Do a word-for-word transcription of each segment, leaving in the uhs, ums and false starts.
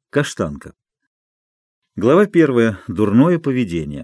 Каштанка. Глава первая. Дурное поведение.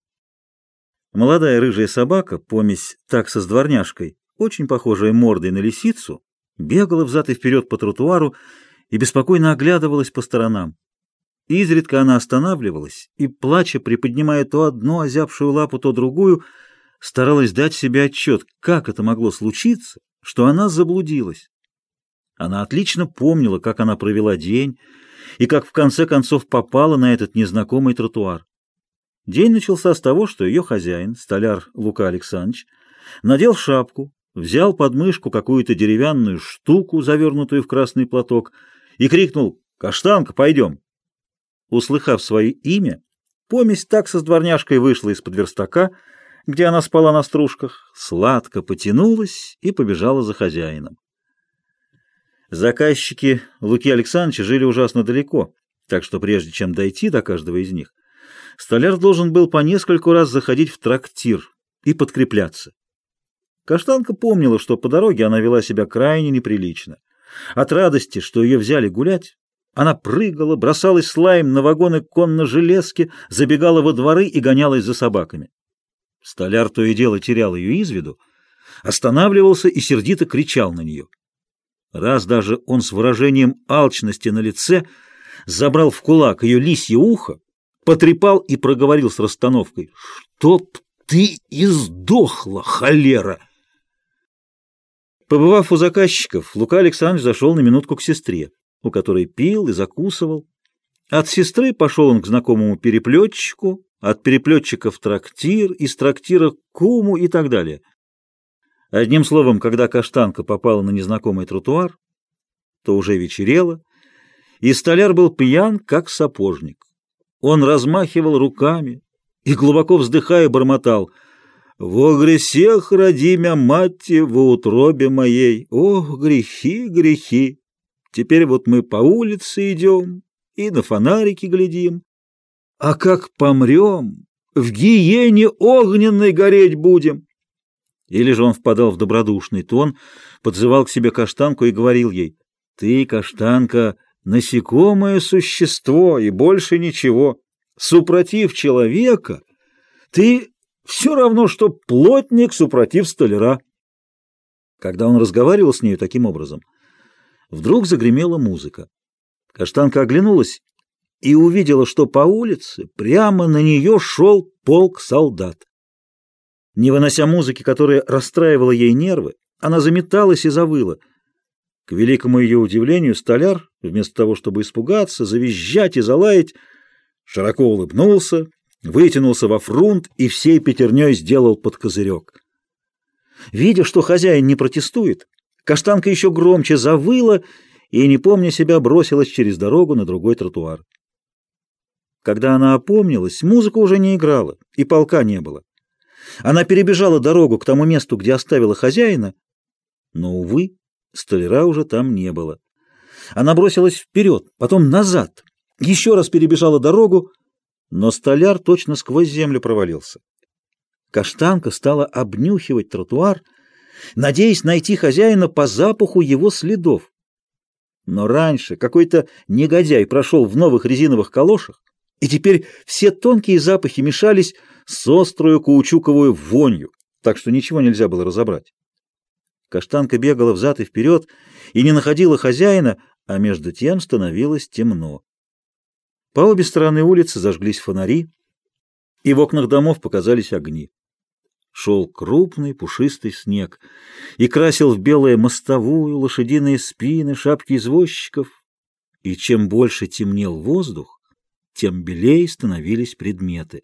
Молодая рыжая собака, помесь такса с дворняжкой, очень похожая мордой на лисицу, бегала взад и вперед по тротуару и беспокойно оглядывалась по сторонам. Изредка она останавливалась и, плача, приподнимая то одну озябшую лапу, то другую, старалась дать себе отчет, как это могло случиться, что она заблудилась. Она отлично помнила, как она провела день и как в конце концов попала на этот незнакомый тротуар. День начался с того, что ее хозяин, столяр Лука Александрович, надел шапку, взял под мышку какую-то деревянную штуку, завернутую в красный платок, и крикнул: «Каштанка, пойдем!». Услыхав свое имя, помесь такса с дворняжкой вышла из-под верстака, где она спала на стружках, сладко потянулась и побежала за хозяином. Заказчики Луки Александровича жили ужасно далеко, так что прежде чем дойти до каждого из них, столяр должен был по нескольку раз заходить в трактир и подкрепляться. Каштанка помнила, что по дороге она вела себя крайне неприлично. От радости, что ее взяли гулять, она прыгала, бросалась с лаем на вагоны конно-железки, забегала во дворы и гонялась за собаками. Столяр то и дело терял ее из виду, останавливался и сердито кричал на нее. Раз даже он с выражением алчности на лице забрал в кулак ее лисье ухо, потрепал и проговорил с расстановкой: «Чтоб ты и сдохла, холера!». Побывав у заказчиков, Лука Александрович зашел на минутку к сестре, у которой пил и закусывал. От сестры пошел он к знакомому переплетчику, от переплетчика в трактир, из трактира к куму и так далее. Одним словом, когда Каштанка попала на незнакомый тротуар, то уже вечерело, и столяр был пьян, как сапожник. Он размахивал руками и, глубоко вздыхая, бормотал: «Во гресех родимя мати во утробе моей, ох, грехи, грехи! Теперь вот мы по улице идем и на фонарики глядим, а как помрем, в гиене огненной гореть будем». Или же он впадал в добродушный тон, подзывал к себе Каштанку и говорил ей: «Ты, Каштанка, насекомое существо и больше ничего. Супротив человека ты все равно, что плотник супротив столяра». Когда он разговаривал с нею таким образом, вдруг загремела музыка. Каштанка оглянулась и увидела, что по улице прямо на нее шел полк солдат. Не вынося музыки, которая расстраивала ей нервы, она заметалась и завыла. К великому ее удивлению, столяр, вместо того, чтобы испугаться, завизжать и залаять, широко улыбнулся, вытянулся во фрунт и всей пятерней сделал под козырек. Видя, что хозяин не протестует, Каштанка еще громче завыла и, не помня себя, бросилась через дорогу на другой тротуар. Когда она опомнилась, музыка уже не играла, и полка не было. Она перебежала дорогу к тому месту, где оставила хозяина, но, увы, столяра уже там не было. Она бросилась вперед, потом назад, еще раз перебежала дорогу, но столяр точно сквозь землю провалился. Каштанка стала обнюхивать тротуар, надеясь найти хозяина по запаху его следов. Но раньше какой-то негодяй прошел в новых резиновых калошах, и теперь все тонкие запахи мешались с острую каучуковую вонью, так что ничего нельзя было разобрать. Каштанка бегала взад и вперед и не находила хозяина, а между тем становилось темно. По обе стороны улицы зажглись фонари, и в окнах домов показались огни. Шел крупный пушистый снег и красил в белое мостовую, лошадиные спины, шапки извозчиков, и чем больше темнел воздух, тем белее становились предметы.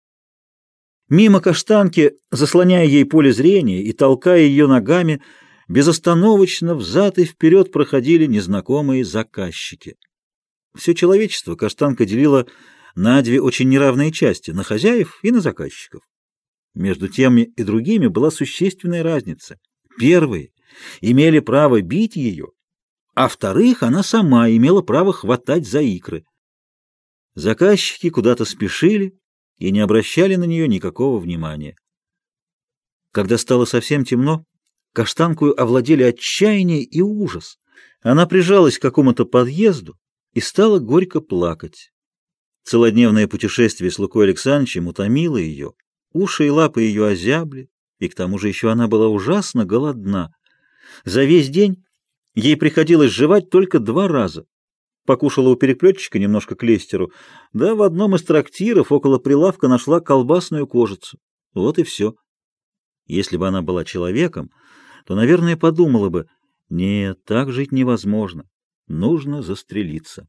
Мимо Каштанки, заслоняя ей поле зрения и толкая ее ногами, безостановочно взад и вперед проходили незнакомые заказчики. Все человечество Каштанка делила на две очень неравные части — на хозяев и на заказчиков. Между теми и другими была существенная разница. Первые имели право бить ее, а вторых она сама имела право хватать за икры. Заказчики куда-то спешили и не обращали на нее никакого внимания. Когда стало совсем темно, Каштанкою овладели отчаяние и ужас. Она прижалась к какому-то подъезду и стала горько плакать. Целодневное путешествие с Лукой Александровичем утомило ее, уши и лапы ее озябли, и к тому же еще она была ужасно голодна. За весь день ей приходилось жевать только два раза. Покушала у переплетчика немножко клейстеру, да в одном из трактиров около прилавка нашла колбасную кожицу. Вот и все. Если бы она была человеком, то, наверное, подумала бы: нет, так жить невозможно, нужно застрелиться.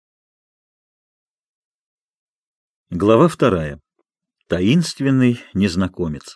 Глава вторая. Таинственный незнакомец.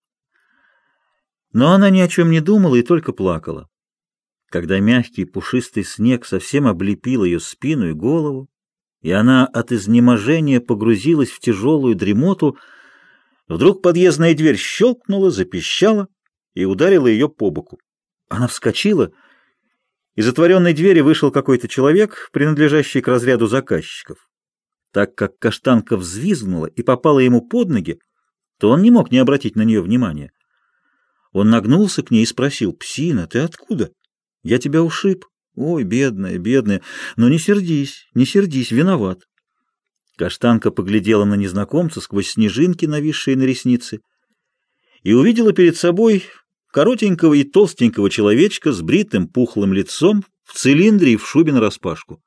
Но она ни о чем не думала и только плакала. Когда мягкий пушистый снег совсем облепил ее спину и голову, и она от изнеможения погрузилась в тяжелую дремоту, вдруг подъездная дверь щелкнула, запищала и ударила ее по боку. Она вскочила. Из отворенной двери вышел какой-то человек, принадлежащий к разряду заказчиков. Так как каштанка взвизгнула и попала ему под ноги, то он не мог не обратить на нее внимания. Он нагнулся к ней и спросил: «Псина, ты откуда? Я тебя ушиб. Ой, бедная, бедная. Но не сердись, не сердись, виноват». Каштанка поглядела на незнакомца сквозь снежинки, нависшие на ресницы, и увидела перед собой коротенького и толстенького человечка с бритым пухлым лицом, в цилиндре и в шубе нараспашку.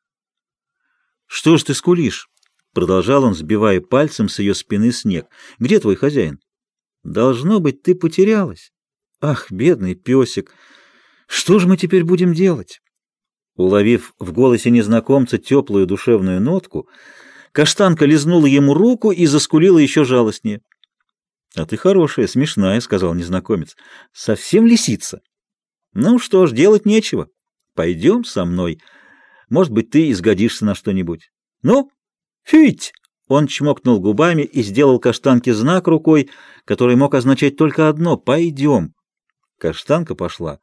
«Что ж ты скулишь?» — продолжал он, сбивая пальцем с ее спины снег. «Где твой хозяин? Должно быть, ты потерялась. Ах, бедный песик! Что же мы теперь будем делать?» Уловив в голосе незнакомца теплую душевную нотку, каштанка лизнула ему руку и заскулила еще жалостнее. «А ты хорошая, смешная», — сказал незнакомец. «Совсем лисица. Ну что ж, делать нечего. Пойдем со мной. Может быть, ты изгодишься на что-нибудь. Ну, фить!» Он чмокнул губами и сделал каштанке знак рукой, который мог означать только одно — «пойдем». Каштанка пошла.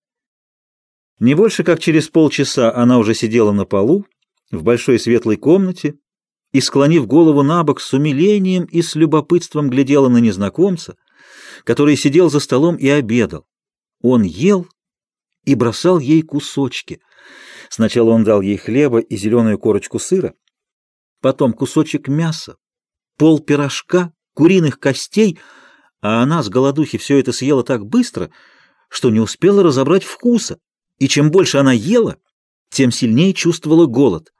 Не больше как через полчаса она уже сидела на полу в большой светлой комнате и, склонив голову набок, с умилением и с любопытством глядела на незнакомца, который сидел за столом и обедал. Он ел и бросал ей кусочки. Сначала он дал ей хлеба и зеленую корочку сыра, потом кусочек мяса, пол пирожка, куриных костей, а она с голодухи все это съела так быстро, что не успела разобрать вкуса, и чем больше она ела, тем сильнее чувствовала голод.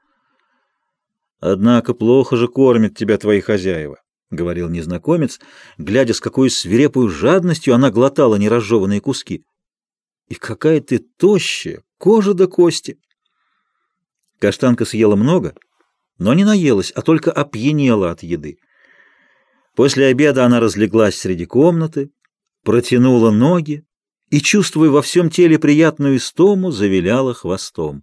«Однако плохо же кормят тебя твои хозяева», — говорил незнакомец, глядя, с какой свирепой жадностью она глотала неразжеванные куски. «И какая ты тощая, кожа до кости!» Каштанка съела много, но не наелась, а только опьянела от еды. После обеда она разлеглась среди комнаты, протянула ноги и, чувствуя во всем теле приятную истому, завиляла хвостом.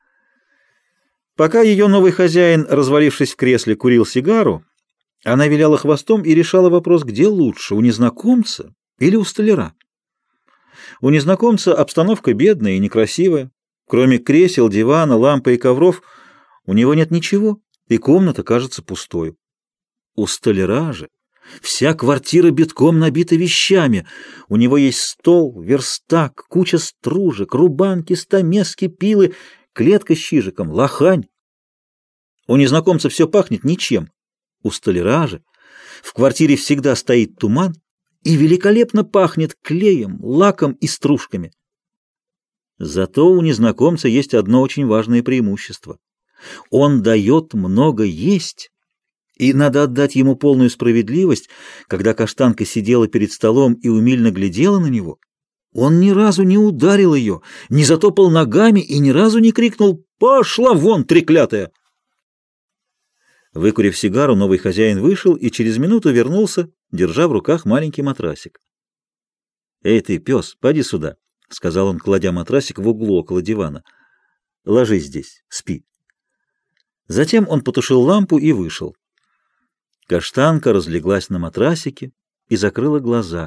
Пока ее новый хозяин, развалившись в кресле, курил сигару, она виляла хвостом и решала вопрос, где лучше, у незнакомца или у столяра. У незнакомца обстановка бедная и некрасивая. Кроме кресел, дивана, лампы и ковров у него нет ничего, и комната кажется пустой. У столяра же вся квартира битком набита вещами. У него есть стол, верстак, куча стружек, рубанки, стамески, пилы, клетка с чижиком, лохань. У незнакомца все пахнет ничем. У столяра же в квартире всегда стоит туман и великолепно пахнет клеем, лаком и стружками. Зато у незнакомца есть одно очень важное преимущество. Он дает много есть, и надо отдать ему полную справедливость. Когда каштанка сидела перед столом и умильно глядела на него, он ни разу не ударил ее, не затопал ногами и ни разу не крикнул: «Пошла вон, треклятая!». Выкурив сигару, новый хозяин вышел и через минуту вернулся, держа в руках маленький матрасик. «Эй ты, пес, поди сюда», — сказал он, кладя матрасик в углу около дивана. «Ложись здесь, спи». Затем он потушил лампу и вышел. Каштанка разлеглась на матрасике и закрыла глаза.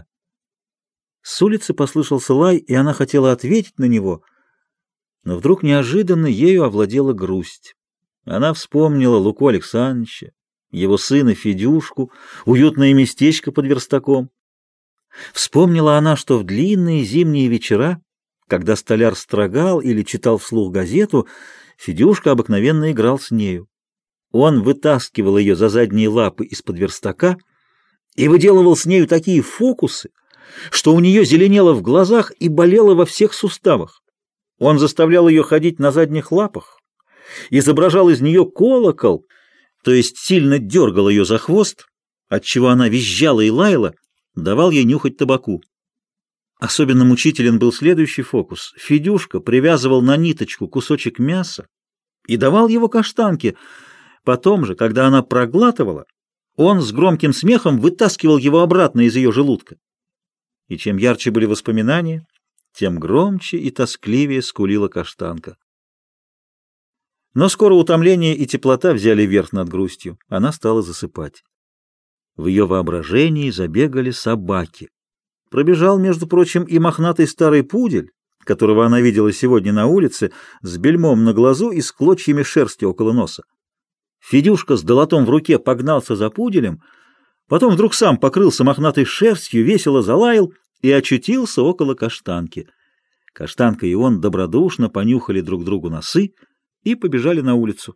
С улицы послышался лай, и она хотела ответить на него, но вдруг неожиданно ею овладела грусть. Она вспомнила Луку Александровича, его сына Федюшку, уютное местечко под верстаком. Вспомнила она, что в длинные зимние вечера, когда столяр строгал или читал вслух газету, Федюшка обыкновенно играл с нею. Он вытаскивал ее за задние лапы из-под верстака и выделывал с нею такие фокусы, что у нее зеленело в глазах и болело во всех суставах. Он заставлял ее ходить на задних лапах, изображал из нее колокол, то есть сильно дергал ее за хвост, отчего она визжала и лаяла, давал ей нюхать табаку. Особенно мучителен был следующий фокус. Федюшка привязывал на ниточку кусочек мяса и давал его Каштанке. Потом же, когда она проглатывала, он с громким смехом вытаскивал его обратно из ее желудка. И чем ярче были воспоминания, тем громче и тоскливее скулила Каштанка. Но скоро утомление и теплота взяли верх над грустью. Она стала засыпать. В ее воображении забегали собаки. Пробежал, между прочим, и мохнатый старый пудель, которого она видела сегодня на улице, с бельмом на глазу и с клочьями шерсти около носа. Федюшка с долотом в руке погнался за пуделем, потом вдруг сам покрылся мохнатой шерстью, весело залаял и очутился около Каштанки. Каштанка и он добродушно понюхали друг другу носы и побежали на улицу.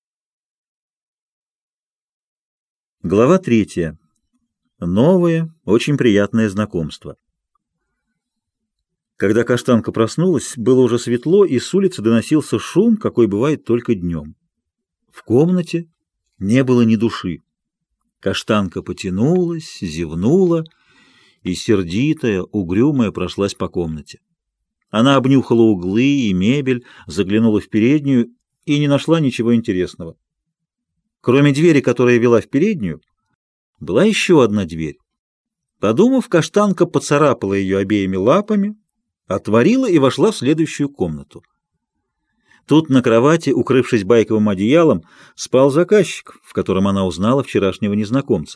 Глава третья. Новое, очень приятное знакомство. Когда Каштанка проснулась, было уже светло, и с улицы доносился шум, какой бывает только днем. В комнате не было ни души. Каштанка потянулась, зевнула и, сердитая, угрюмая, прошлась по комнате. Она обнюхала углы и мебель, заглянула в переднюю и не нашла ничего интересного. Кроме двери, которая вела в переднюю, была еще одна дверь. Подумав, Каштанка поцарапала ее обеими лапами, отворила и вошла в следующую комнату. Тут на кровати, укрывшись байковым одеялом, спал заказчик, в котором она узнала вчерашнего незнакомца.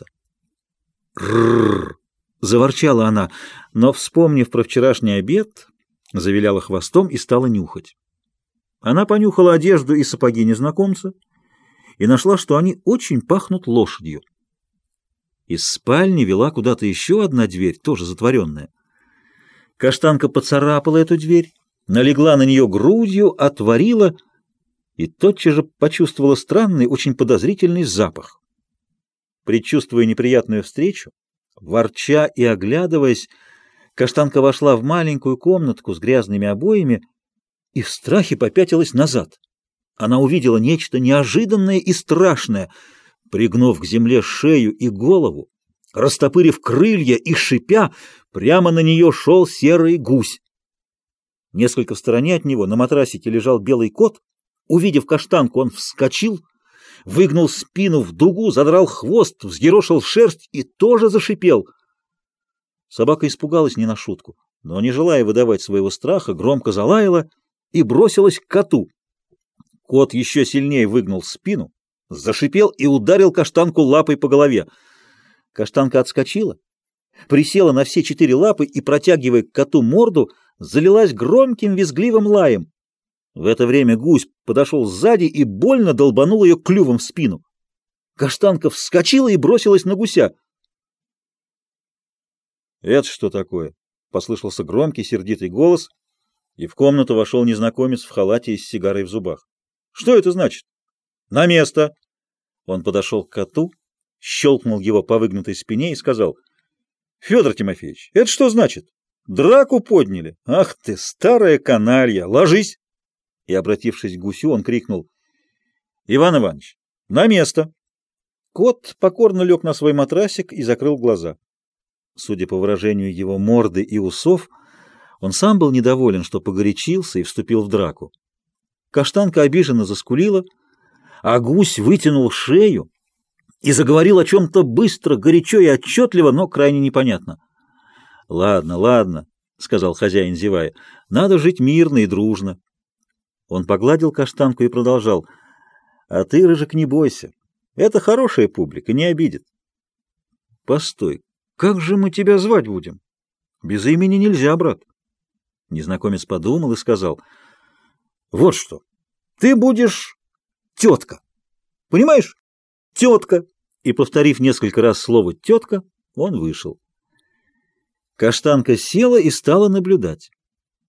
«Ррррр!» — заворчала она, но, вспомнив про вчерашний обед, завиляла хвостом и стала нюхать. Она понюхала одежду и сапоги незнакомца и нашла, что они очень пахнут лошадью. Из спальни вела куда-то еще одна дверь, тоже затворенная. Каштанка поцарапала эту дверь, налегла на нее грудью, отворила и тотчас же почувствовала странный, очень подозрительный запах. Предчувствуя неприятную встречу, ворча и оглядываясь, Каштанка вошла в маленькую комнатку с грязными обоями и в страхе попятилась назад. Она увидела нечто неожиданное и страшное. Пригнув к земле шею и голову, растопырив крылья и шипя, прямо на нее шел серый гусь. Несколько в стороне от него на матрасике лежал белый кот. Увидев Каштанку, он вскочил, выгнул спину в дугу, задрал хвост, взъерошил шерсть и тоже зашипел. Собака испугалась не на шутку, но, не желая выдавать своего страха, громко залаяла и бросилась к коту. Кот еще сильнее выгнул спину, зашипел и ударил Каштанку лапой по голове. Каштанка отскочила, присела на все четыре лапы и, протягивая к коту морду, залилась громким визгливым лаем. В это время гусь подошел сзади и больно долбанул ее клювом в спину. Каштанка вскочила и бросилась на гуся. «Это что такое?» — послышался громкий сердитый голос, и в комнату вошел незнакомец в халате и с сигарой в зубах. «Что это значит?» «На место!» Он подошел к коту, щелкнул его по выгнутой спине и сказал: «Федор Тимофеевич, это что значит? Драку подняли? Ах ты, старая каналья! Ложись!» И, обратившись к гусю, он крикнул: «Иван Иванович, на место!» Кот покорно лег на свой матрасик и закрыл глаза. Судя по выражению его морды и усов, он сам был недоволен, что погорячился и вступил в драку. Каштанка обиженно заскулила, а гусь вытянул шею и заговорил о чем-то быстро, горячо и отчетливо, но крайне непонятно. «Ладно, ладно», — сказал хозяин, зевая, — «надо жить мирно и дружно». Он погладил Каштанку и продолжал: «А ты, Рыжик, не бойся. Это хорошая публика, не обидит». «Постой, как же мы тебя звать будем? Без имени нельзя, брат». Незнакомец подумал и сказал: «Вот что, ты будешь тетка. Понимаешь? Тетка». И, повторив несколько раз слово «тетка», он вышел. Каштанка села и стала наблюдать.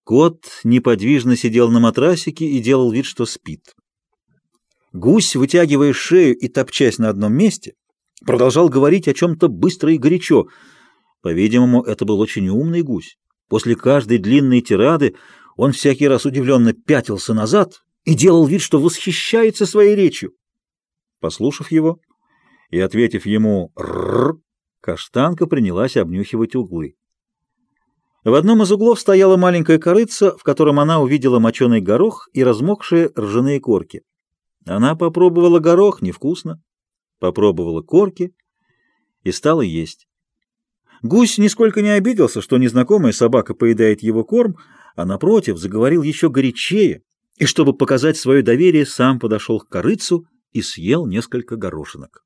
Кот неподвижно сидел на матрасике и делал вид, что спит. Гусь, вытягивая шею и топчась на одном месте, продолжал говорить о чем-то быстро и горячо. По-видимому, это был очень умный гусь. После каждой длинной тирады он всякий раз удивленно пятился назад и делал вид, что восхищается своей речью. Послушав его и ответив ему «рррр», Каштанка принялась обнюхивать углы. В одном из углов стояла маленькая корытца, в котором она увидела моченый горох и размокшие ржаные корки. Она попробовала горох, невкусно, попробовала корки и стала есть. Гусь нисколько не обиделся, что незнакомая собака поедает его корм, а, напротив, заговорил еще горячее, и, чтобы показать свое доверие, сам подошел к корытцу и съел несколько горошинок.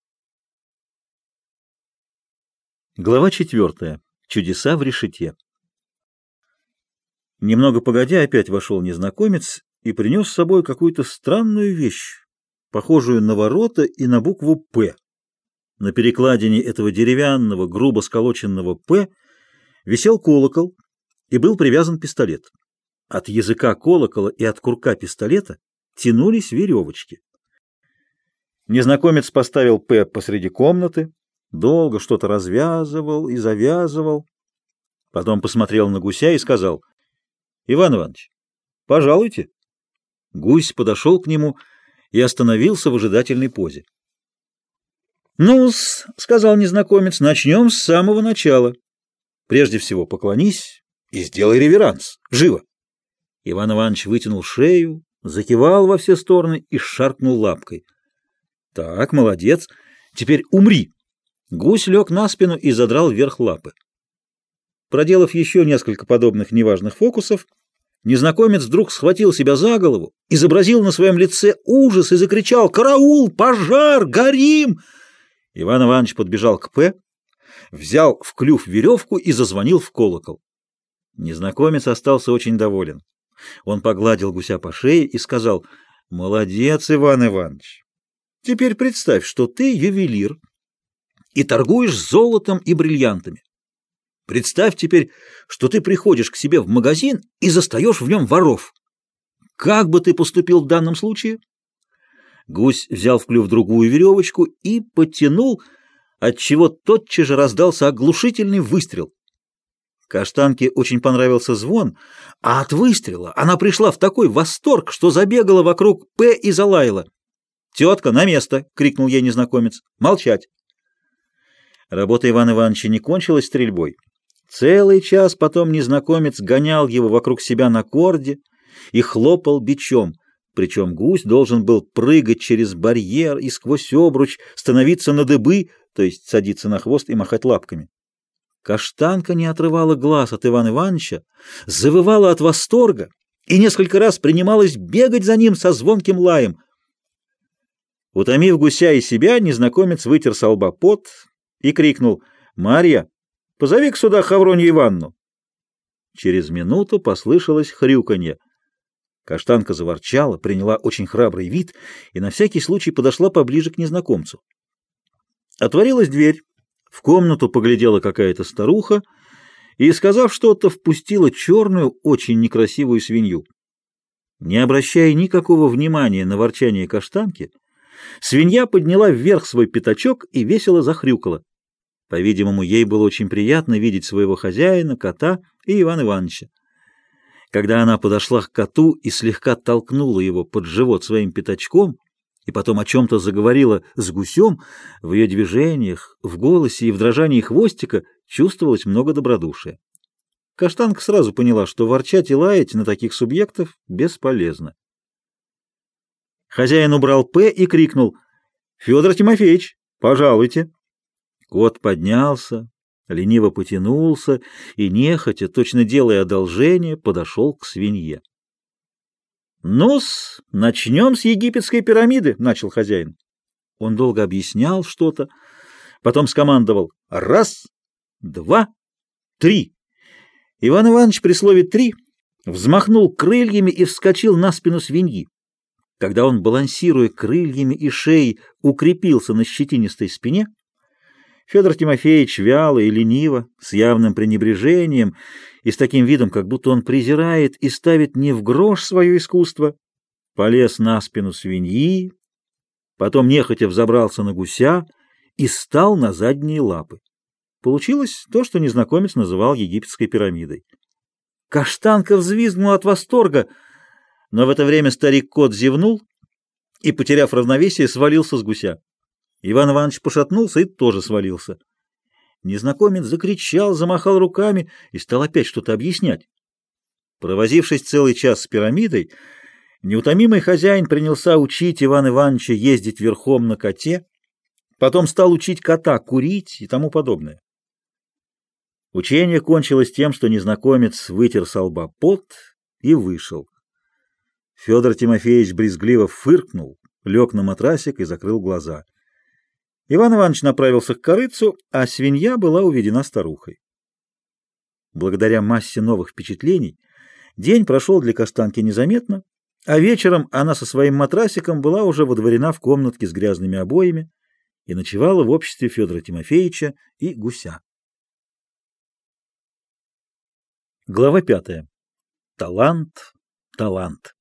Глава четвертая. Чудеса в решете. Немного погодя, опять вошел незнакомец и принес с собой какую-то странную вещь, похожую на ворота и на букву «П». На перекладине этого деревянного, грубо сколоченного «П» висел колокол и был привязан пистолет. От языка колокола и от курка пистолета тянулись веревочки. Незнакомец поставил «П» посреди комнаты, долго что-то развязывал и завязывал. Потом посмотрел на гуся и сказал: «Иван Иванович, пожалуйте». Гусь подошел к нему и остановился в ожидательной позе. «Ну-с», — сказал незнакомец, — «начнем с самого начала. Прежде всего поклонись и сделай реверанс. Живо!» Иван Иванович вытянул шею, закивал во все стороны и шаркнул лапкой. «Так, молодец. Теперь умри». Гусь лег на спину и задрал вверх лапы. Проделав еще несколько подобных неважных фокусов, незнакомец вдруг схватил себя за голову, изобразил на своем лице ужас и закричал: «Караул! Пожар! Горим!» Иван Иванович подбежал к П, взял в клюв веревку и зазвонил в колокол. Незнакомец остался очень доволен. Он погладил гуся по шее и сказал: «Молодец, Иван Иванович! Теперь представь, что ты ювелир и торгуешь золотом и бриллиантами. Представь теперь, что ты приходишь к себе в магазин и застаешь в нем воров. Как бы ты поступил в данном случае?» Гусь взял в клюв другую веревочку и потянул, отчего тотчас же раздался оглушительный выстрел. Каштанке очень понравился звон, а от выстрела она пришла в такой восторг, что забегала вокруг П и залаяла. «Тетка, на место!» — крикнул ей незнакомец. «Молчать!» Работа Ивана Ивановича не кончилась стрельбой. Целый час потом незнакомец гонял его вокруг себя на корде и хлопал бичом, причем гусь должен был прыгать через барьер и сквозь обруч, становиться на дыбы, то есть садиться на хвост и махать лапками. Каштанка не отрывала глаз от Ивана Ивановича, завывала от восторга и несколько раз принималась бегать за ним со звонким лаем. Утомив гуся и себя, незнакомец вытер со лба пот и крикнул: «Марья, позови-ка сюда Хавронью Ивановну». Через минуту послышалось хрюканье. Каштанка заворчала, приняла очень храбрый вид и на всякий случай подошла поближе к незнакомцу. Отворилась дверь, в комнату поглядела какая-то старуха и, сказав что-то, впустила черную, очень некрасивую свинью. Не обращая никакого внимания на ворчание Каштанки, свинья подняла вверх свой пятачок и весело захрюкала. По-видимому, ей было очень приятно видеть своего хозяина, кота и Ивана Ивановича. Когда она подошла к коту и слегка толкнула его под живот своим пятачком, и потом о чем-то заговорила с гусем, в ее движениях, в голосе и в дрожании хвостика чувствовалось много добродушия. Каштанка сразу поняла, что ворчать и лаять на таких субъектов бесполезно. Хозяин убрал «П» и крикнул: «Федор Тимофеевич, пожалуйте». Кот поднялся, лениво потянулся и, нехотя, точно делая одолжение, подошел к свинье. «Ну-с, начнем с египетской пирамиды», — начал хозяин. Он долго объяснял что-то, потом скомандовал: «Раз, два, три». Иван Иванович при слове «три» взмахнул крыльями и вскочил на спину свиньи. Когда он, балансируя крыльями и шеей, укрепился на щетинистой спине, Федор Тимофеевич вяло и лениво, с явным пренебрежением и с таким видом, как будто он презирает и ставит не в грош свое искусство, полез на спину свиньи, потом нехотя взобрался на гуся и стал на задние лапы. Получилось то, что незнакомец называл египетской пирамидой. Каштанка взвизгнула от восторга, но в это время старик-кот зевнул и, потеряв равновесие, свалился с гуся. Иван Иванович пошатнулся и тоже свалился. Незнакомец закричал, замахал руками и стал опять что-то объяснять. Провозившись целый час с пирамидой, неутомимый хозяин принялся учить Ивана Ивановича ездить верхом на коте, потом стал учить кота курить и тому подобное. Учение кончилось тем, что незнакомец вытер со лба пот и вышел. Федор Тимофеевич брезгливо фыркнул, лег на матрасик и закрыл глаза. Иван Иванович направился к корытцу, а свинья была уведена старухой. Благодаря массе новых впечатлений день прошел для Каштанки незаметно, а вечером она со своим матрасиком была уже водворена в комнатке с грязными обоями и ночевала в обществе Федора Тимофеевича и гуся. Глава пятая. Талант, талант.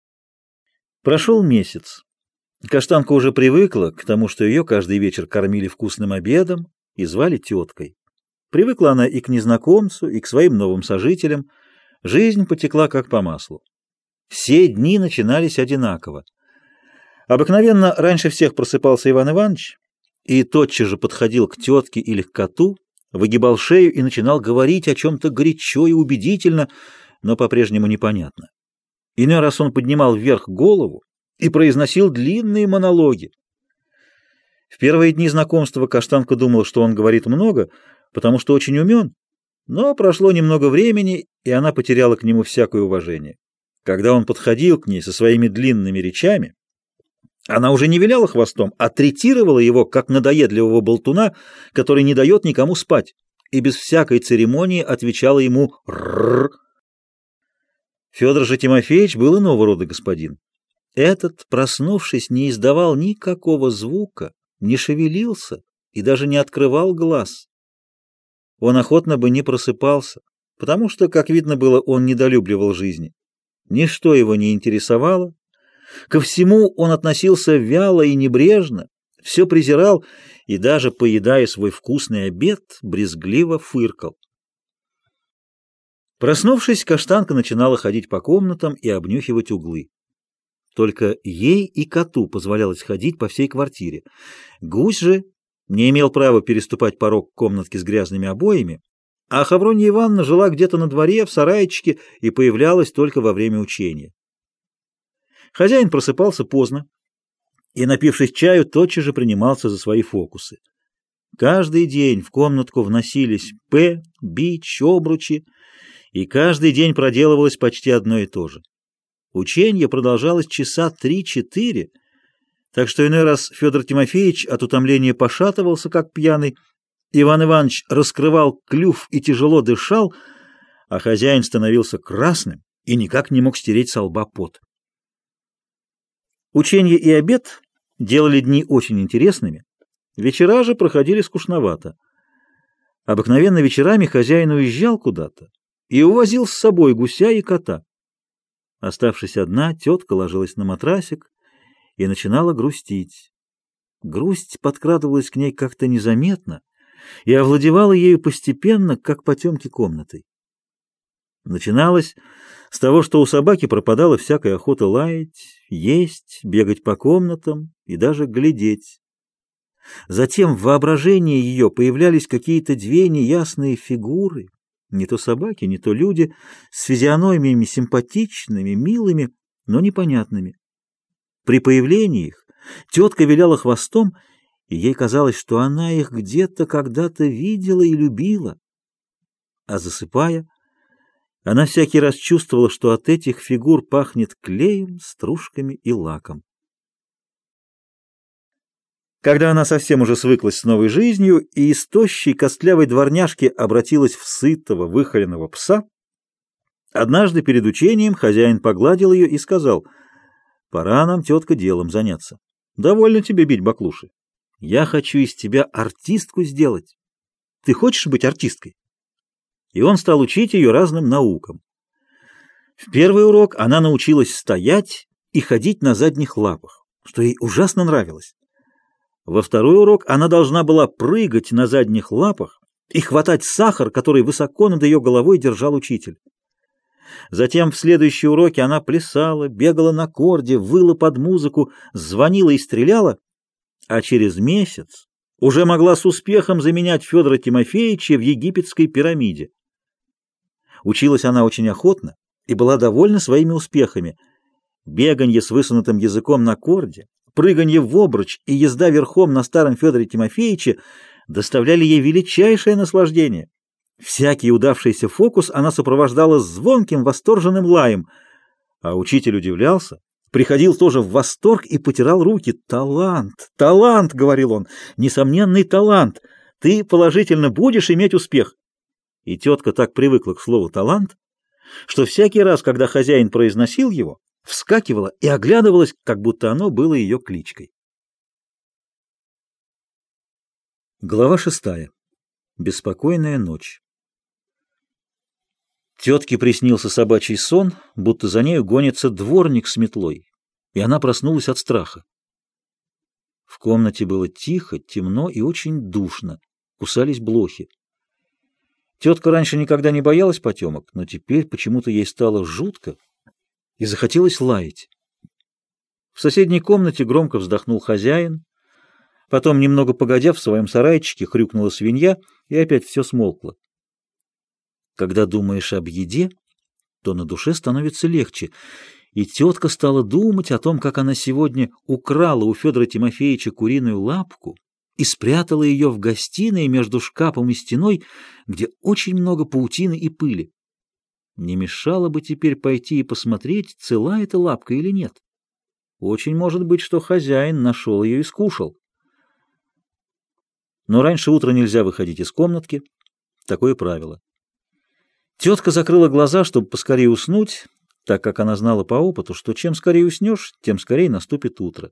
Прошел месяц. Каштанка уже привыкла к тому, что ее каждый вечер кормили вкусным обедом и звали теткой. Привыкла она и к незнакомцу, и к своим новым сожителям. Жизнь потекла как по маслу. Все дни начинались одинаково. Обыкновенно раньше всех просыпался Иван Иванович и тотчас же подходил к тетке или к коту, выгибал шею и начинал говорить о чем-то горячо и убедительно, но по-прежнему непонятно. Иной раз он поднимал вверх голову и произносил длинные монологи. В первые дни знакомства Каштанка думала, что он говорит много, потому что очень умен, но прошло немного времени, и она потеряла к нему всякое уважение. Когда он подходил к ней со своими длинными речами, она уже не виляла хвостом, а третировала его, как надоедливого болтуна, который не дает никому спать, и без всякой церемонии отвечала ему «рррр». Федор же Тимофеевич был иного рода господин. Этот, проснувшись, не издавал никакого звука, не шевелился и даже не открывал глаз. Он охотно бы не просыпался, потому что, как видно было, он недолюбливал жизни. Ничто его не интересовало, ко всему он относился вяло и небрежно, все презирал и даже, поедая свой вкусный обед, брезгливо фыркал. Проснувшись, Каштанка начинала ходить по комнатам и обнюхивать углы. Только ей и коту позволялось ходить по всей квартире. Гусь же не имел права переступать порог комнатки с грязными обоями, а Хавронья Ивановна жила где-то на дворе, в сарайчике, и появлялась только во время учения. Хозяин просыпался поздно и, напившись чаю, тотчас же принимался за свои фокусы. Каждый день в комнатку вносились пэ, бич, обручи, и каждый день проделывалось почти одно и то же. Учение продолжалось часа три-четыре, так что иной раз Федор Тимофеевич от утомления пошатывался, как пьяный, Иван Иванович раскрывал клюв и тяжело дышал, а хозяин становился красным и никак не мог стереть со лба пот. Учение и обед делали дни очень интересными, вечера же проходили скучновато. Обыкновенно вечерами хозяин уезжал куда-то и увозил с собой гуся и кота. Оставшись одна, тетка ложилась на матрасик и начинала грустить. Грусть подкрадывалась к ней как-то незаметно и овладевала ею постепенно, как потемки комнатой. Начиналось с того, что у собаки пропадала всякая охота лаять, есть, бегать по комнатам и даже глядеть. Затем в воображении ее появлялись какие-то две неясные фигуры, не то собаки, не то люди, с физиономиями симпатичными, милыми, но непонятными. При появлении их тетка виляла хвостом, и ей казалось, что она их где-то когда-то видела и любила. А засыпая, она всякий раз чувствовала, что от этих фигур пахнет клеем, стружками и лаком. Когда она совсем уже свыклась с новой жизнью и из тощей костлявой дворняжки обратилась в сытого, выхоленного пса, однажды перед учением хозяин погладил ее и сказал: «Пора нам, тетка, делом заняться. Довольно тебе бить баклуши. Я хочу из тебя артистку сделать. Ты хочешь быть артисткой?» И он стал учить ее разным наукам. В первый урок она научилась стоять и ходить на задних лапах, что ей ужасно нравилось. Во второй урок она должна была прыгать на задних лапах и хватать сахар, который высоко над ее головой держал учитель. Затем в следующие уроки она плясала, бегала на корде, выла под музыку, звонила и стреляла, а через месяц уже могла с успехом заменять Федора Тимофеевича в египетской пирамиде. Училась она очень охотно и была довольна своими успехами. Беганье с высунутым языком на корде, прыганье в обруч и езда верхом на старом Федоре Тимофеевиче доставляли ей величайшее наслаждение. Всякий удавшийся фокус она сопровождала звонким восторженным лаем, а учитель удивлялся, приходил тоже в восторг и потирал руки. «Талант, талант!» — говорил он, — «несомненный талант! Ты положительно будешь иметь успех!» И тетка так привыкла к слову «талант», что всякий раз, когда хозяин произносил его, вскакивала и оглядывалась, как будто оно было ее кличкой. Глава шестая. Беспокойная ночь. Тетке приснился собачий сон, будто за нею гонится дворник с метлой, и она проснулась от страха. В комнате было тихо, темно и очень душно, кусались блохи. Тетка раньше никогда не боялась потемок, но теперь почему-то ей стало жутко и захотелось лаять. В соседней комнате громко вздохнул хозяин, потом, немного погодя, в своем сарайчике хрюкнула свинья, и опять все смолкло. Когда думаешь об еде, то на душе становится легче, и тетка стала думать о том, как она сегодня украла у Федора Тимофеевича куриную лапку и спрятала ее в гостиной между шкафом и стеной, где очень много паутины и пыли. Не мешало бы теперь пойти и посмотреть, цела эта лапка или нет. Очень может быть, что хозяин нашел ее и скушал. Но раньше утра нельзя выходить из комнатки, такое правило. Тетка закрыла глаза, чтобы поскорее уснуть, так как она знала по опыту, что чем скорее уснешь, тем скорее наступит утро.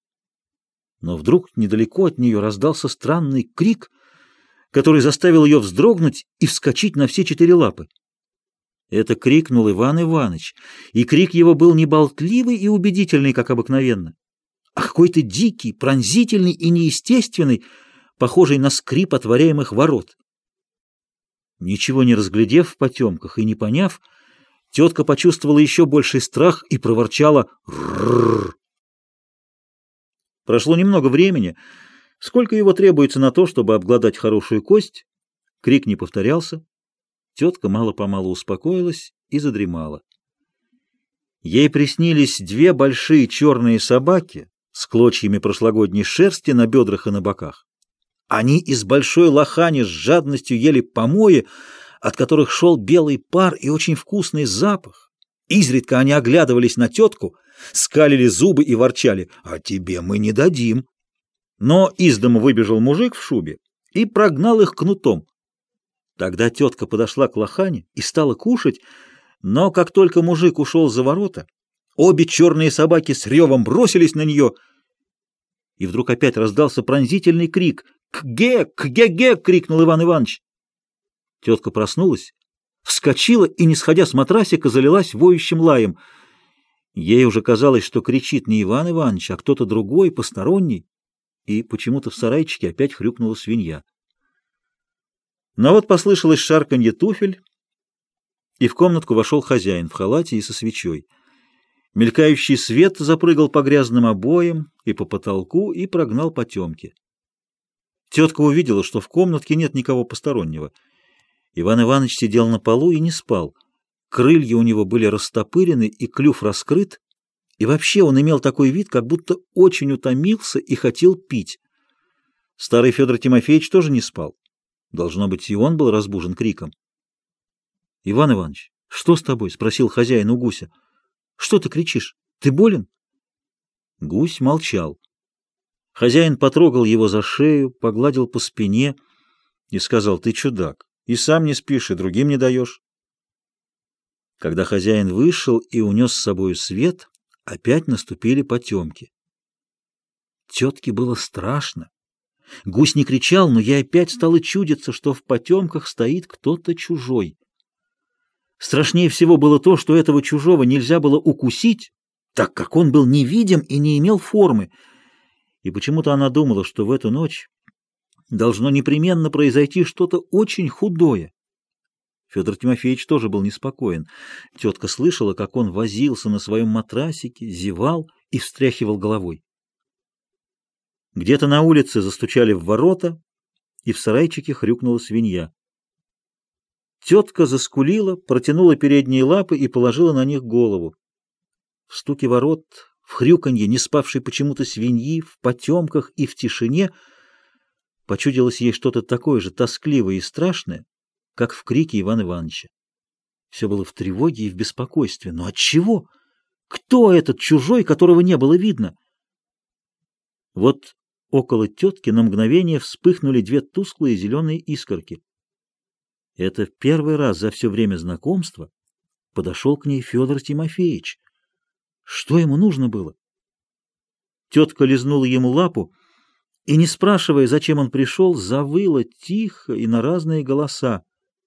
Но вдруг недалеко от нее раздался странный крик, который заставил ее вздрогнуть и вскочить на все четыре лапы. Это крикнул Иван Иваныч, и крик его был не болтливый и убедительный, как обыкновенно, а какой-то дикий, пронзительный и неестественный, похожий на скрип отворяемых ворот. Ничего не разглядев в потемках и не поняв, тетка почувствовала еще больший страх и проворчала «Ррррр». Прошло немного времени, сколько его требуется на то, чтобы обглодать хорошую кость. Крик не повторялся. Тетка мало-помалу успокоилась и задремала. Ей приснились две большие черные собаки с клочьями прошлогодней шерсти на бедрах и на боках. Они из большой лохани с жадностью ели помои, от которых шел белый пар и очень вкусный запах. Изредка они оглядывались на тетку, скалили зубы и ворчали: «А тебе мы не дадим». Но из дома выбежал мужик в шубе и прогнал их кнутом. Тогда тетка подошла к лохане и стала кушать, но как только мужик ушел за ворота, обе черные собаки с ревом бросились на нее, и вдруг опять раздался пронзительный крик. «Кге! Кге-ге!» — крикнул Иван Иванович. Тетка проснулась, вскочила и, не сходя с матрасика, залилась воющим лаем. Ей уже казалось, что кричит не Иван Иванович, а кто-то другой, посторонний, и почему-то в сарайчике опять хрюкнула свинья. Но вот послышалось шарканье туфель, и в комнатку вошел хозяин в халате и со свечой. Мелькающий свет запрыгал по грязным обоям и по потолку и прогнал потемки. Тетка увидела, что в комнатке нет никого постороннего. Иван Иванович сидел на полу и не спал. Крылья у него были растопырены и клюв раскрыт, и вообще он имел такой вид, как будто очень утомился и хотел пить. Старый Федор Тимофеевич тоже не спал. Должно быть, и он был разбужен криком. — Иван Иванович, что с тобой? — спросил хозяин у гуся. — Что ты кричишь? Ты болен? Гусь молчал. Хозяин потрогал его за шею, погладил по спине и сказал: «Ты чудак, и сам не спишь, и другим не даешь». Когда хозяин вышел и унес с собою свет, опять наступили потемки. Тетке было страшно. Гусь не кричал, но я опять стала чудиться, что в потемках стоит кто-то чужой. Страшнее всего было то, что этого чужого нельзя было укусить, так как он был невидим и не имел формы. И почему-то она думала, что в эту ночь должно непременно произойти что-то очень худое. Федор Тимофеевич тоже был неспокоен. Тетка слышала, как он возился на своем матрасике, зевал и встряхивал головой. Где-то на улице застучали в ворота, и в сарайчике хрюкнула свинья. Тетка заскулила, протянула передние лапы и положила на них голову. В стуке ворот, в хрюканье не спавшей почему-то свиньи, в потемках и в тишине почудилось ей что-то такое же тоскливое и страшное, как в крике Ивана Ивановича. Все было в тревоге и в беспокойстве. Но отчего? Кто этот чужой, которого не было видно? Вот около тетки на мгновение вспыхнули две тусклые зеленые искорки. Это в первый раз за все время знакомства подошел к ней Федор Тимофеевич. Что ему нужно было? Тетка лизнула ему лапу и, не спрашивая, зачем он пришел, завыла тихо и на разные голоса.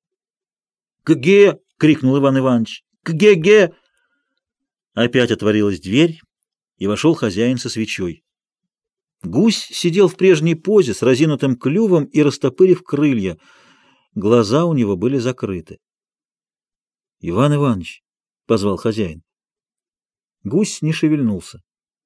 «Ге-ге!» — крикнул Иван Иванович. «Ге-ге!» Опять отворилась дверь, и вошел хозяин со свечой. Гусь сидел в прежней позе с разинутым клювом и растопырив крылья. Глаза у него были закрыты. «Иван Иванович!» — позвал хозяин. Гусь не шевельнулся.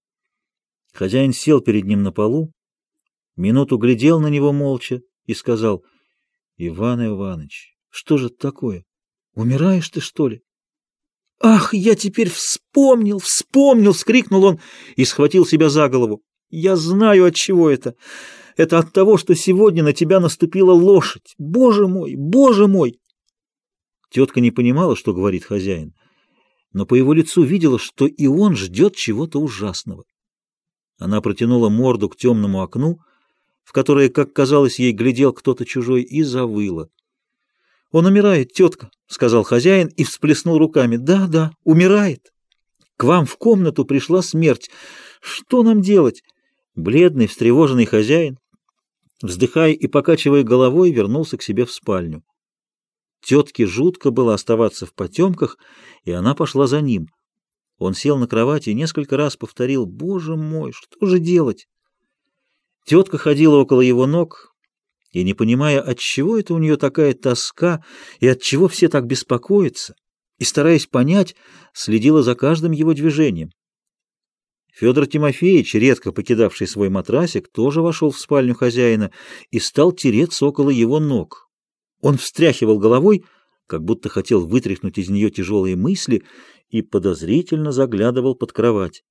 Хозяин сел перед ним на полу, минуту глядел на него молча и сказал: «Иван Иванович, что же это такое? Умираешь ты, что ли?» «Ах, я теперь вспомнил, вспомнил!» — вскрикнул он и схватил себя за голову. «Я знаю, от чего это. Это от того, что сегодня на тебя наступила лошадь. Боже мой, боже мой!» Тетка не понимала, что говорит хозяин, но по его лицу видела, что и он ждет чего-то ужасного. Она протянула морду к темному окну, в которое, как казалось ей, глядел кто-то чужой, и завыла. «Он умирает, тетка», — сказал хозяин и всплеснул руками. «Да, да, умирает. К вам в комнату пришла смерть. Что нам делать?» Бледный, встревоженный хозяин, вздыхая и покачивая головой, вернулся к себе в спальню. Тетке жутко было оставаться в потемках, и она пошла за ним. Он сел на кровати и несколько раз повторил: «Боже мой, что же делать?» Тетка ходила около его ног, и, не понимая, отчего это у нее такая тоска и отчего все так беспокоятся, и, стараясь понять, следила за каждым его движением. Федор Тимофеевич, редко покидавший свой матрасик, тоже вошел в спальню хозяина и стал тереться около его ног. Он встряхивал головой, как будто хотел вытряхнуть из нее тяжелые мысли, и подозрительно заглядывал под кровать.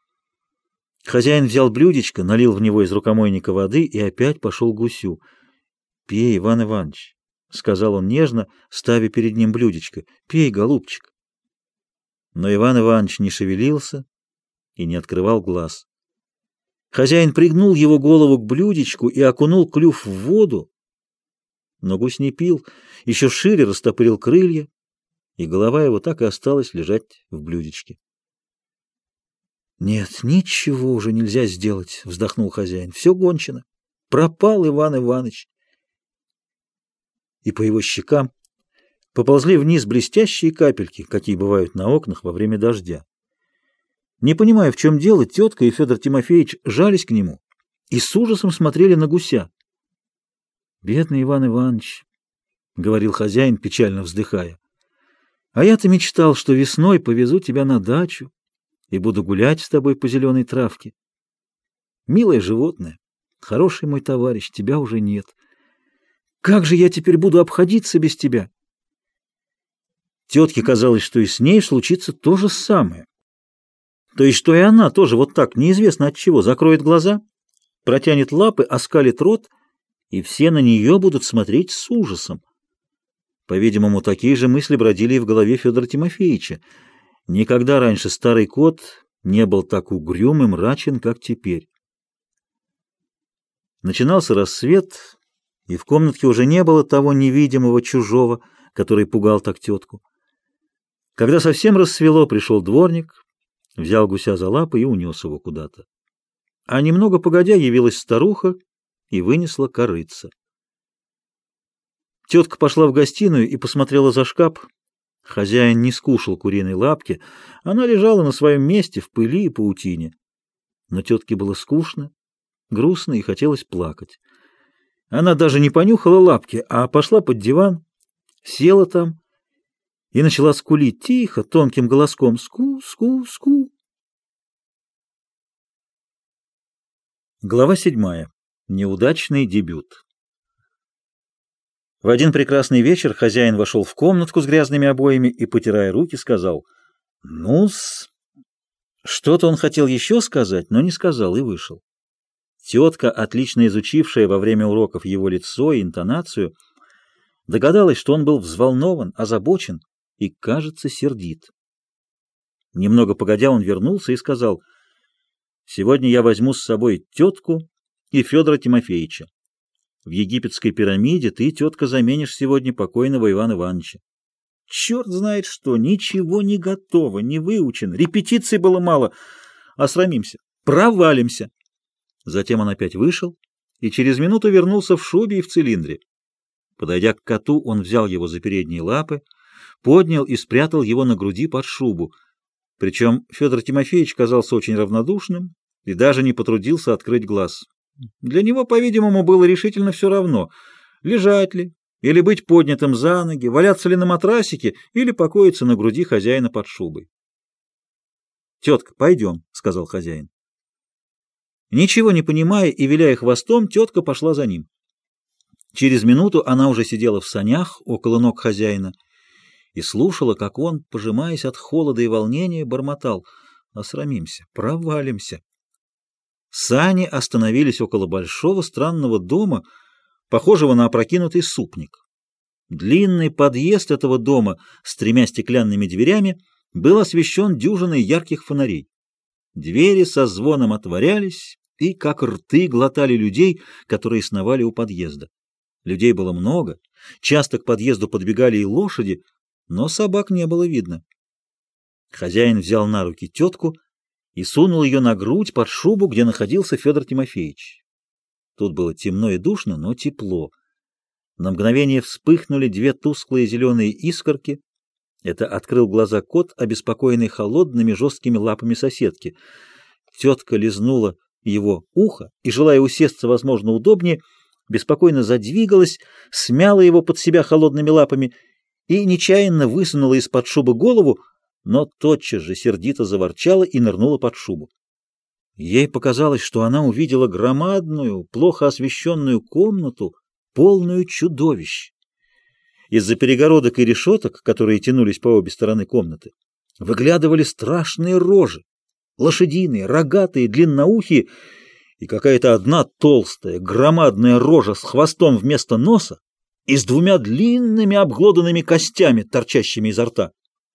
Хозяин взял блюдечко, налил в него из рукомойника воды и опять пошел к гусю. «Пей, Иван Иванович», — сказал он нежно, ставя перед ним блюдечко. «Пей, голубчик». Но Иван Иванович не шевелился и не открывал глаз. Хозяин пригнул его голову к блюдечку и окунул клюв в воду, но гусь не пил, еще шире растопырил крылья, и голова его так и осталась лежать в блюдечке. «Нет, ничего уже нельзя сделать», — вздохнул хозяин. «Все кончено. Пропал Иван Иванович». И по его щекам поползли вниз блестящие капельки, какие бывают на окнах во время дождя. Не понимая, в чем дело, тетка и Федор Тимофеевич жались к нему и с ужасом смотрели на гуся. «Бедный Иван Иванович», — говорил хозяин, печально вздыхая, — «а я-то мечтал, что весной повезу тебя на дачу и буду гулять с тобой по зеленой травке. Милое животное, хороший мой товарищ, тебя уже нет. Как же я теперь буду обходиться без тебя?» Тетке казалось, что и с ней случится то же самое. То есть, что и она тоже вот так, неизвестно от чего, закроет глаза, протянет лапы, оскалит рот, и все на нее будут смотреть с ужасом. По-видимому, такие же мысли бродили и в голове Федора Тимофеевича. Никогда раньше старый кот не был так угрюм и мрачен, как теперь. Начинался рассвет, и в комнатке уже не было того невидимого чужого, который пугал так тетку. Когда совсем рассвело, пришел дворник, взял гуся за лапы и унес его куда-то. А немного погодя явилась старуха и вынесла корытце. Тетка пошла в гостиную и посмотрела за шкаф. Хозяин не скушал куриной лапки, она лежала на своем месте в пыли и паутине. Но тетке было скучно, грустно и хотелось плакать. Она даже не понюхала лапки, а пошла под диван, села там и начала скулить тихо, тонким голоском: «Ску, ску, ску». Глава седьмая. Неудачный дебют. В один прекрасный вечер хозяин вошел в комнатку с грязными обоями и, потирая руки, сказал: «Ну-с». Что-то он хотел еще сказать, но не сказал и вышел. Тетка, отлично изучившая во время уроков его лицо и интонацию, догадалась, что он был взволнован, озабочен и, кажется, сердит. Немного погодя, он вернулся и сказал: «Сегодня я возьму с собой тетку и Федора Тимофеевича. В египетской пирамиде ты, тетка, заменишь сегодня покойного Ивана Ивановича». Черт знает что, ничего не готово, не выучено, репетиций было мало, осрамимся, провалимся. Затем он опять вышел и через минуту вернулся в шубе и в цилиндре. Подойдя к коту, он взял его за передние лапы, поднял и спрятал его на груди под шубу. Причем Федор Тимофеевич казался очень равнодушным и даже не потрудился открыть глаз. Для него, по-видимому, было решительно все равно, лежать ли, или быть поднятым за ноги, валяться ли на матрасике, или покоиться на груди хозяина под шубой. «Тетка, пойдем», — сказал хозяин. Ничего не понимая и виляя хвостом, тетка пошла за ним. Через минуту она уже сидела в санях около ног хозяина и слушала, как он, пожимаясь от холода и волнения, бормотал: «Осрамимся, провалимся». Сани остановились около большого странного дома, похожего на опрокинутый супник. Длинный подъезд этого дома с тремя стеклянными дверями был освещен дюжиной ярких фонарей. Двери со звоном отворялись и, как рты, глотали людей, которые сновали у подъезда. Людей было много, часто к подъезду подбегали и лошади, но собак не было видно. Хозяин взял на руки тетку и сунул ее на грудь под шубу, где находился Федор Тимофеевич. Тут было темно и душно, но тепло. На мгновение вспыхнули две тусклые зеленые искорки. Это открыл глаза кот, обеспокоенный холодными жесткими лапами соседки. Тетка лизнула его ухо и, желая усесться, возможно, удобнее, беспокойно задвигалась, смяла его под себя холодными лапами и нечаянно высунула из-под шубы голову, но тотчас же сердито заворчала и нырнула под шубу. Ей показалось, что она увидела громадную, плохо освещенную комнату, полную чудовищ. Из-за перегородок и решеток, которые тянулись по обе стороны комнаты, выглядывали страшные рожи, лошадиные, рогатые, длинноухие, и какая-то одна толстая, громадная рожа с хвостом вместо носа и с двумя длинными обглоданными костями, торчащими изо рта.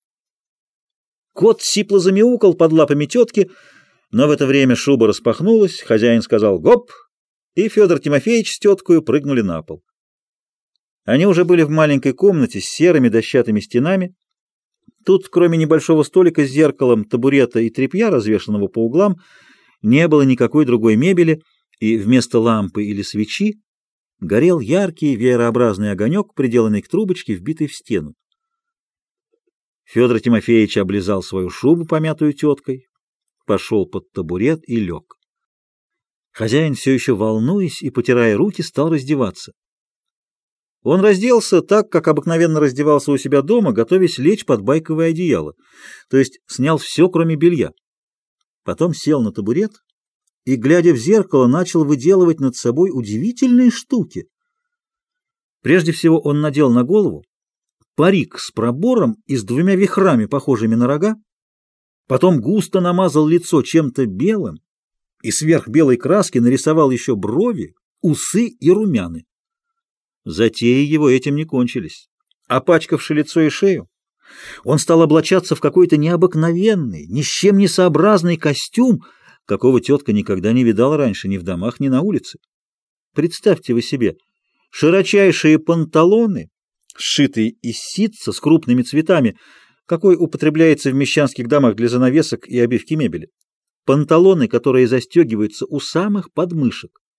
Кот сипло замяукал под лапами тетки, но в это время шуба распахнулась, хозяин сказал «гоп», и Федор Тимофеевич с теткою прыгнули на пол. Они уже были в маленькой комнате с серыми дощатыми стенами. Тут, кроме небольшого столика с зеркалом, табурета и тряпья, развешанного по углам, не было никакой другой мебели, и вместо лампы или свечи горел яркий веерообразный огонек, приделанный к трубочке, вбитой в стену. Федор Тимофеевич облизал свою шубу, помятую теткой, пошел под табурет и лег. Хозяин, все еще волнуясь и потирая руки, стал раздеваться. Он разделся так, как обыкновенно раздевался у себя дома, готовясь лечь под байковое одеяло, то есть снял все, кроме белья. Потом сел на табурет и, глядя в зеркало, начал выделывать над собой удивительные штуки. Прежде всего он надел на голову парик с пробором и с двумя вихрами, похожими на рога, потом густо намазал лицо чем-то белым и сверх белой краски нарисовал еще брови, усы и румяны. Затеи его этим не кончились. Опачкавши лицо и шею, он стал облачаться в какой-то необыкновенный, ни с чем не сообразный костюм, какого тетка никогда не видала раньше ни в домах, ни на улице. Представьте вы себе широчайшие панталоны, сшитые из ситца с крупными цветами, какой употребляется в мещанских домах для занавесок и обивки мебели. Панталоны, которые застегиваются у самых подмышек.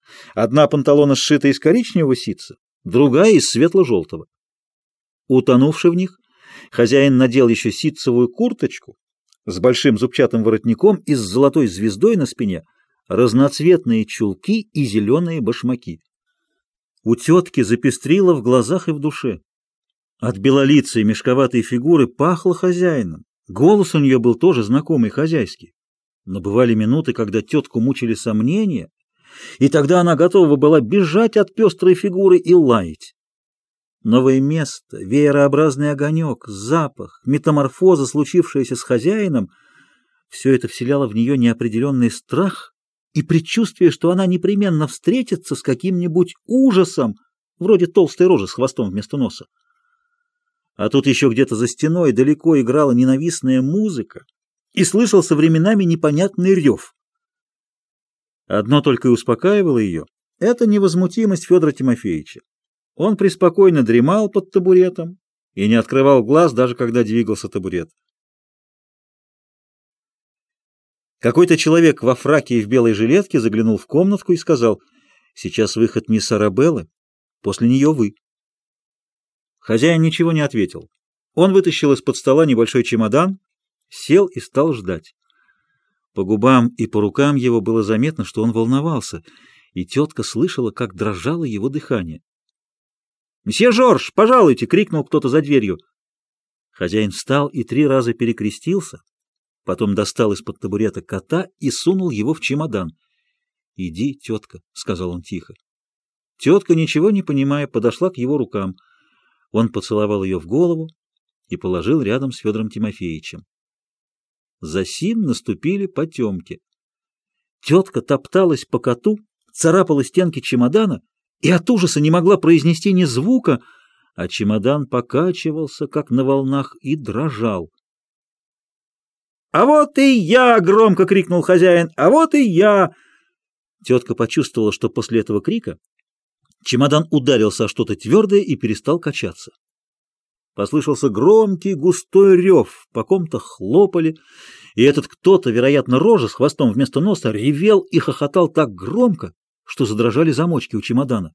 Одна панталона сшита из коричневого ситца, другая из светло-желтого. Утонувши в них, хозяин надел еще ситцевую курточку с большим зубчатым воротником и с золотой звездой на спине, разноцветные чулки и зеленые башмаки. У тетки запестрило в глазах и в душе. От белолицей мешковатой фигуры пахло хозяином. Голос у нее был тоже знакомый, хозяйский. Но бывали минуты, когда тетку мучили сомнения, и тогда она готова была бежать от пестрой фигуры и лаять. Новое место, веерообразный огонек, запах, метаморфоза, случившаяся с хозяином — все это вселяло в нее неопределенный страх и предчувствие, что она непременно встретится с каким-нибудь ужасом, вроде толстой рожи с хвостом вместо носа. А тут еще где-то за стеной далеко играла ненавистная музыка, и слышался временами непонятный рев. Одно только и успокаивало ее — это невозмутимость Федора Тимофеевича. Он преспокойно дремал под табуретом и не открывал глаз, даже когда двигался табурет. Какой-то человек во фраке и в белой жилетке заглянул в комнатку и сказал: «Сейчас выход мисс Арабеллы, после нее вы». Хозяин ничего не ответил. Он вытащил из-под стола небольшой чемодан, сел и стал ждать. По губам и по рукам его было заметно, что он волновался, и тетка слышала, как дрожало его дыхание. «Мсье Жорж, пожалуйте!» — крикнул кто-то за дверью. Хозяин встал и три раза перекрестился, потом достал из-под табурета кота и сунул его в чемодан. «Иди, тетка», — сказал он тихо. Тетка, ничего не понимая, подошла к его рукам. Он поцеловал ее в голову и положил рядом с Федором Тимофеевичем. Засим наступили потемки. Тетка топталась по коту, царапала стенки чемодана и от ужаса не могла произнести ни звука, а чемодан покачивался, как на волнах, и дрожал. «А вот и я!» — громко крикнул хозяин. «А вот и я!» Тетка почувствовала, что после этого крика чемодан ударился о что-то твердое и перестал качаться. Послышался громкий густой рев, по ком-то хлопали, и этот кто-то, вероятно, рожа с хвостом вместо носа, ревел и хохотал так громко, что задрожали замочки у чемодана.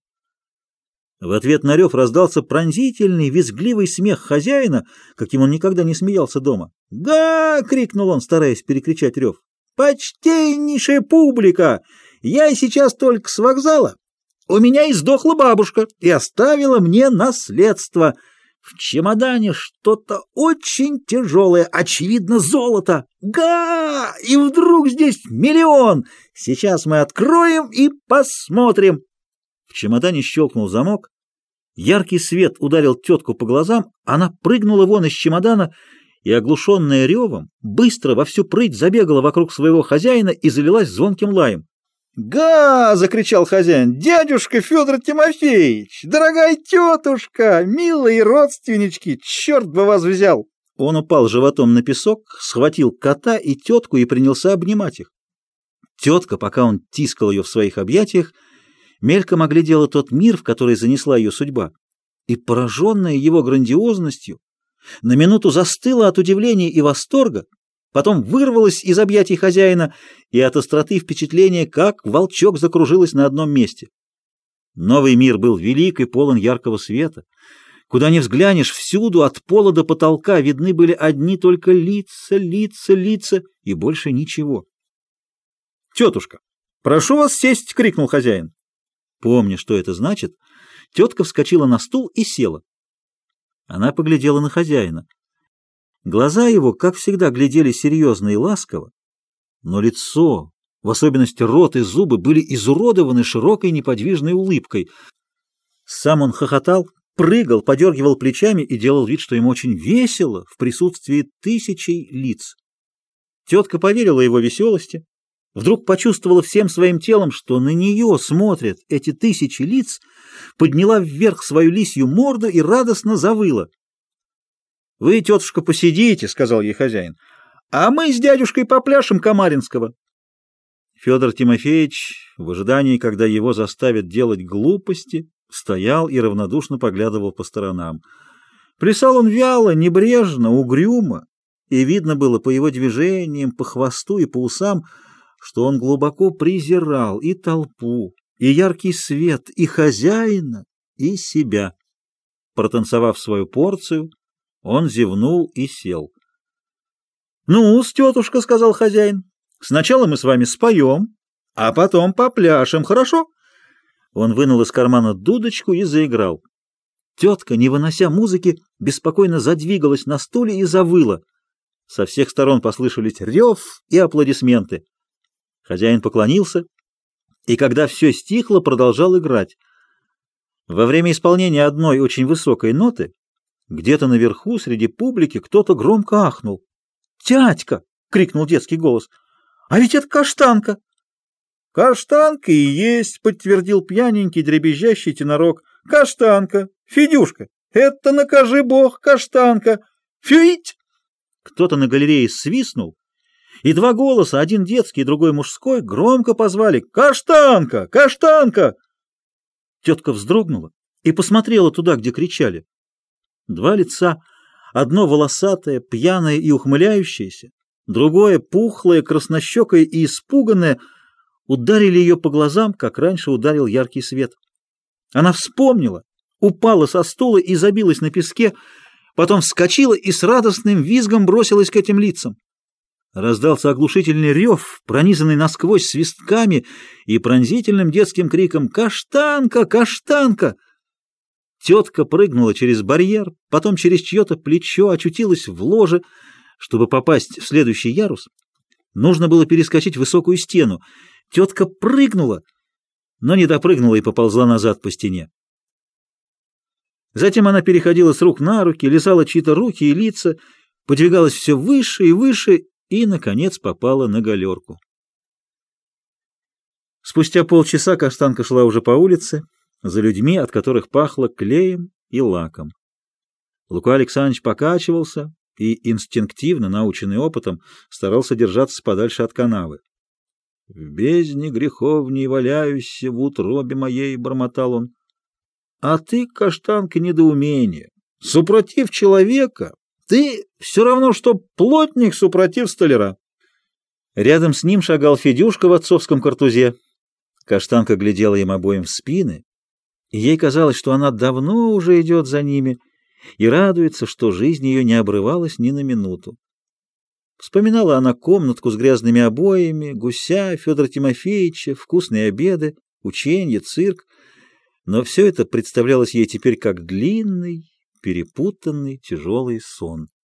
В ответ на рев раздался пронзительный, визгливый смех хозяина, каким он никогда не смеялся дома. «Да!» — крикнул он, стараясь перекричать рев. «Почтеннейшая публика! Я сейчас только с вокзала. У меня издохла бабушка и оставила мне наследство. В чемодане что-то очень тяжелое, очевидно, золото. Га! И вдруг здесь миллион! Сейчас мы откроем и посмотрим!» В чемодане щелкнул замок. Яркий свет ударил тетку по глазам, она прыгнула вон из чемодана и, оглушенная ревом, быстро во всю прыть забегала вокруг своего хозяина и залилась звонким лаем. «Га!» — закричал хозяин. «Дядюшка Федор Тимофеевич! Дорогая тетушка! Милые родственнички! Черт бы вас взял!» Он упал животом на песок, схватил кота и тетку и принялся обнимать их. Тетка, пока он тискал ее в своих объятиях, мельком оглядела тот мир, в который занесла ее судьба, и, пораженная его грандиозностью, на минуту застыла от удивления и восторга, потом вырвалась из объятий хозяина и от остроты впечатления, как волчок, закружилась на одном месте. Новый мир был велик и полон яркого света. Куда ни взглянешь, всюду от пола до потолка видны были одни только лица, лица, лица и больше ничего. «Тетушка, прошу вас сесть!» — крикнул хозяин. Помня, что это значит, тетка вскочила на стул и села. Она поглядела на хозяина. Глаза его, как всегда, глядели серьезно и ласково, но лицо, в особенности рот и зубы, были изуродованы широкой неподвижной улыбкой. Сам он хохотал, прыгал, подергивал плечами и делал вид, что ему очень весело в присутствии тысячей лиц. Тетка поверила его веселости, вдруг почувствовала всем своим телом, что на нее смотрят эти тысячи лиц, подняла вверх свою лисью морду и радостно завыла. «Вы, тетушка, посидите», — сказал ей хозяин, — «а мы с дядюшкой попляшем Камаринского». Федор Тимофеевич, в ожидании, когда его заставят делать глупости, стоял и равнодушно поглядывал по сторонам. Плясал он вяло, небрежно, угрюмо, и видно было по его движениям, по хвосту и по усам, что он глубоко презирал и толпу, и яркий свет, и хозяина, и себя. Протанцевав свою порцию, он зевнул и сел. — Ну-с, тетушка, — сказал хозяин, — сначала мы с вами споем, а потом попляшем, хорошо? Он вынул из кармана дудочку и заиграл. Тетка, не вынося музыки, беспокойно задвигалась на стуле и завыла. Со всех сторон послышались рев и аплодисменты. Хозяин поклонился, и когда все стихло, продолжал играть. Во время исполнения одной очень высокой ноты где-то наверху среди публики кто-то громко ахнул. «Тятька!» — крикнул детский голос. «А ведь это каштанка!» «Каштанка и есть!» — подтвердил пьяненький дребезжащий тенорок. «Каштанка! Федюшка! Это, накажи бог, каштанка! Фюить!» Кто-то на галерее свистнул, и два голоса, один детский, другой мужской, громко позвали: «Каштанка! Каштанка!» Тетка вздрогнула и посмотрела туда, где кричали. Два лица, одно волосатое, пьяное и ухмыляющееся, другое пухлое, краснощекое и испуганное, ударили ее по глазам, как раньше ударил яркий свет. Она вспомнила, упала со стула и забилась на песке, потом вскочила и с радостным визгом бросилась к этим лицам. Раздался оглушительный рев, пронизанный насквозь свистками и пронзительным детским криком «Каштанка! Каштанка!». Тетка прыгнула через барьер, потом через чье-то плечо, очутилась в ложе. Чтобы попасть в следующий ярус, нужно было перескочить высокую стену. Тетка прыгнула, но не допрыгнула и поползла назад по стене. Затем она переходила с рук на руки, лизала чьи-то руки и лица, подвигалась все выше и выше и, наконец, попала на галерку. Спустя полчаса каштанка шла уже по улице, за людьми, от которых пахло клеем и лаком. Лука Александрович покачивался и, инстинктивно, наученный опытом, старался держаться подальше от канавы. — В бездне греховней валяюсь, в утробе моей, — бормотал он. — А ты, каштанка, недоумение. Супротив человека ты все равно, что плотник супротив столяра. Рядом с ним шагал Федюшка в отцовском картузе. Каштанка глядела им обоим в спины, и ей казалось, что она давно уже идет за ними и радуется, что жизнь ее не обрывалась ни на минуту. Вспоминала она комнатку с грязными обоями, гуся, Федора Тимофеевича, вкусные обеды, ученье, цирк, но все это представлялось ей теперь как длинный, перепутанный, тяжелый сон.